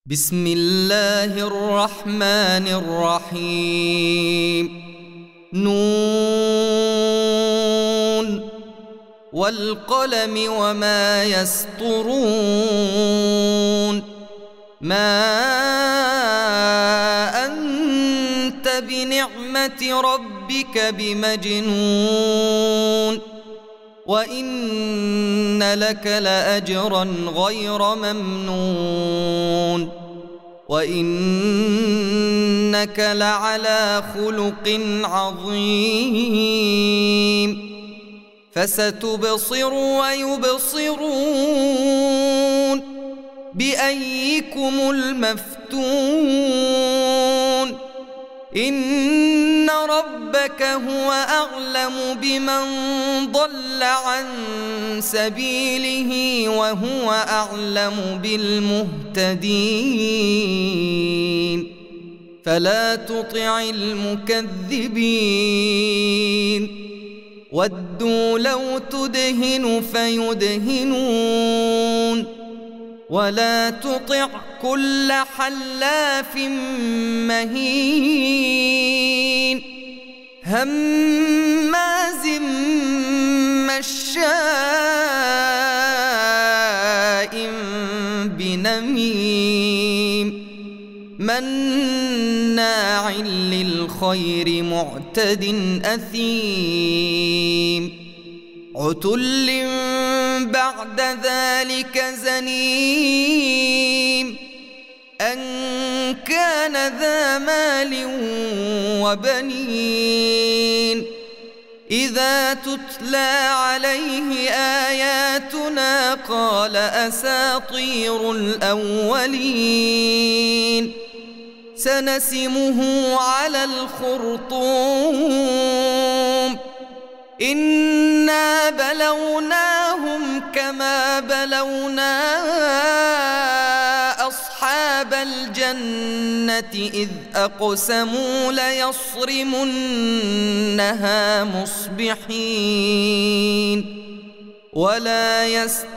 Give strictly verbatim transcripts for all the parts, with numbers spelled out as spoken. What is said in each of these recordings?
بسم الله الرحمن الرحيم. نون والقلم وما يسطرون. ما أنت بنعمة ربك بمجنون وإن لك لأجرا غير ممنون وإنك لعلى خلق عظيم. فستبصر ويبصرون بأيكم المفتون. إن ربك هو أعلم بمن ضل عن سبيله وهو أعلم بالمهتدين. فلا تطع المكذبين ودوا لو تدهن فيدهنون ولا تطع كل حلاف مهين هماز مشاء بنميم مناع للخير معتد أثيم عتل بعد ذلك زنيم أن كان ذا مال وبنين إذا تتلى عليه آياتنا قال أساطير الأولين سنسمه على الخرطوم إنا بلوناهم كما بلونا أصحاب الجنة إذ أقسموا ليصرمنها مصبحين ولا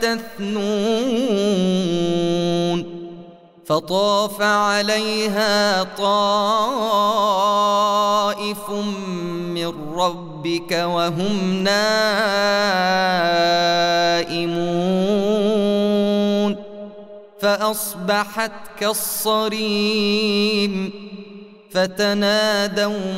يستثنون فطاف عليها طائف من ربك وهم نائمون فأصبحت كالصريم فتنادوا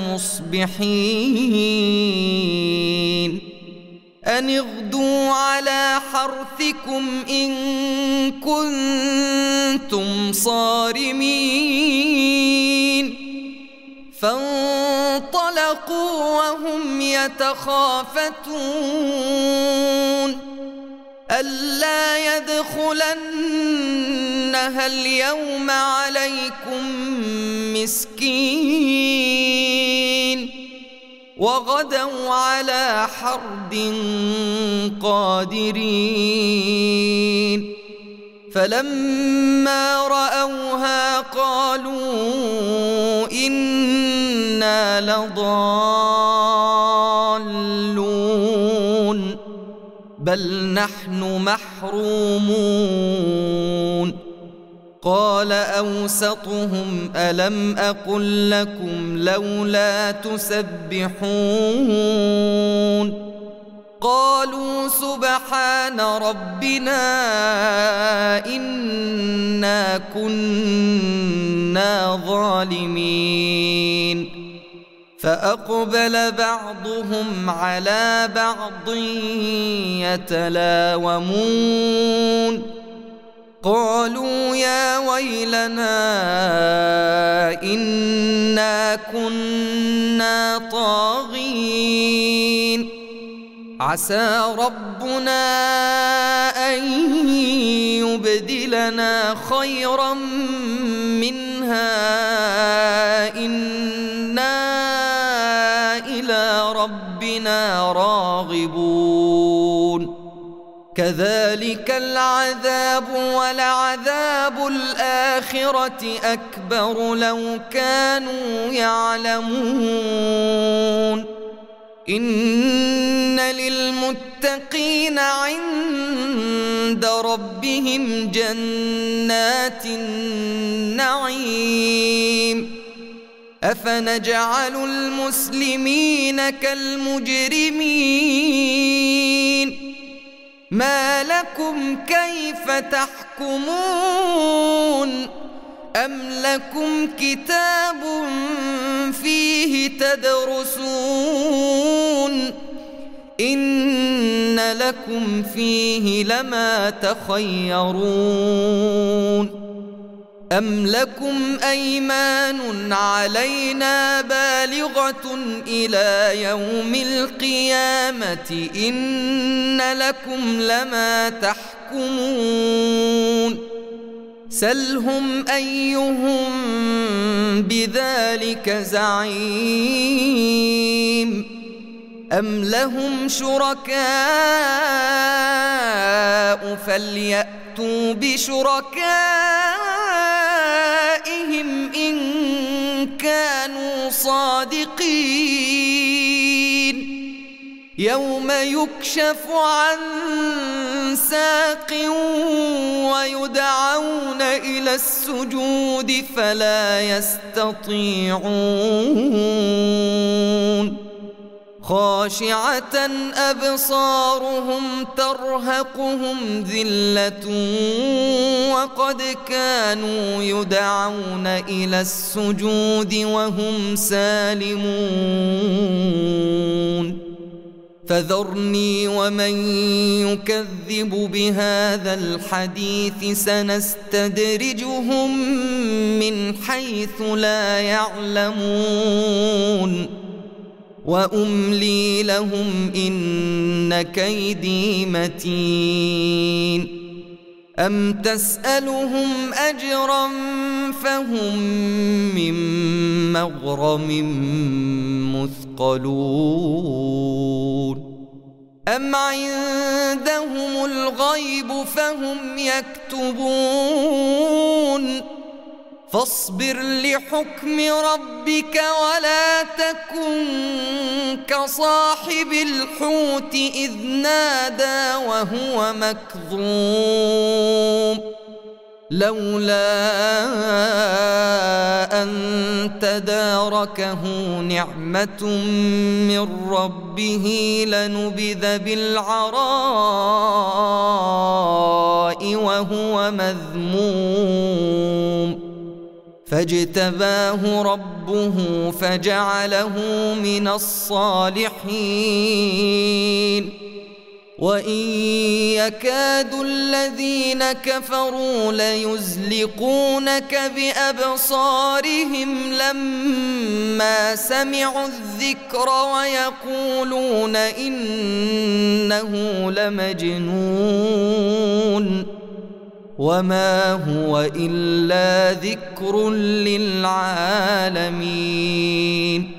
مصبحين أن اغدوا على حرثكم إن كنتم صارمين فانطلقوا وهم يتخافتون ألا يدخلنها اليوم عليكم مسكين وغدوا على حرد قادرين فلما رأوها قالوا إنا لضالون بل نحن محرومون قال أوسطهم ألم أقل لكم لولا تسبحون قالوا سبحان ربنا إنا كنا ظالمين فأقبل بعضهم على بعض يتلاومون قالوا يا ويلنا إنا كنا طاغين عسى ربنا أن يبدلنا خيرا منها إنا إلى ربنا راغبون كذلك العذاب ولعذاب الآخرة أكبر لو كانوا يعلمون إن للمتقين للمتقين عند ربهم جنات النعيم أفنجعل المسلمين كالمجرمين ما لكم كيف تحكمون أم لكم كتاب فيه تدرسون إن لكم فيه لما تخيرون أم لكم أيمان علينا بالغة إلى يوم القيامة إن لكم لما تحكمون سلهم أيهم بذلك زعيم أم لهم شركاء فليأتوا بشركائهم إن كانوا صادقين يوم يكشف عن ساق ويدعون إلى السجود فلا يستطيعون خاشعة أبصارهم ترهقهم ذلة وقد كانوا يدعون إلى السجود وهم سالمون فذرني ومن يكذب بهذا الحديث سنستدرجهم من حيث لا يعلمون وأملي لهم إن كيدي متين أم تسألهم أجرا فهم من مغرم مثقلون أم عندهم الغيب فهم يكتبون فاصبر لحكم ربك ولا تكن كصاحب الحوت إذ نادى وهو مكظوم لولا أن تداركه نعمة من ربه لنبذ بالعراء وهو مذموم فاجتباه ربه فجعله من الصالحين وإن يكاد الذين كفروا ليزلقونك بأبصارهم لما سمعوا الذكر ويقولون إنه لمجنون وما هو إلا ذكر للعالمين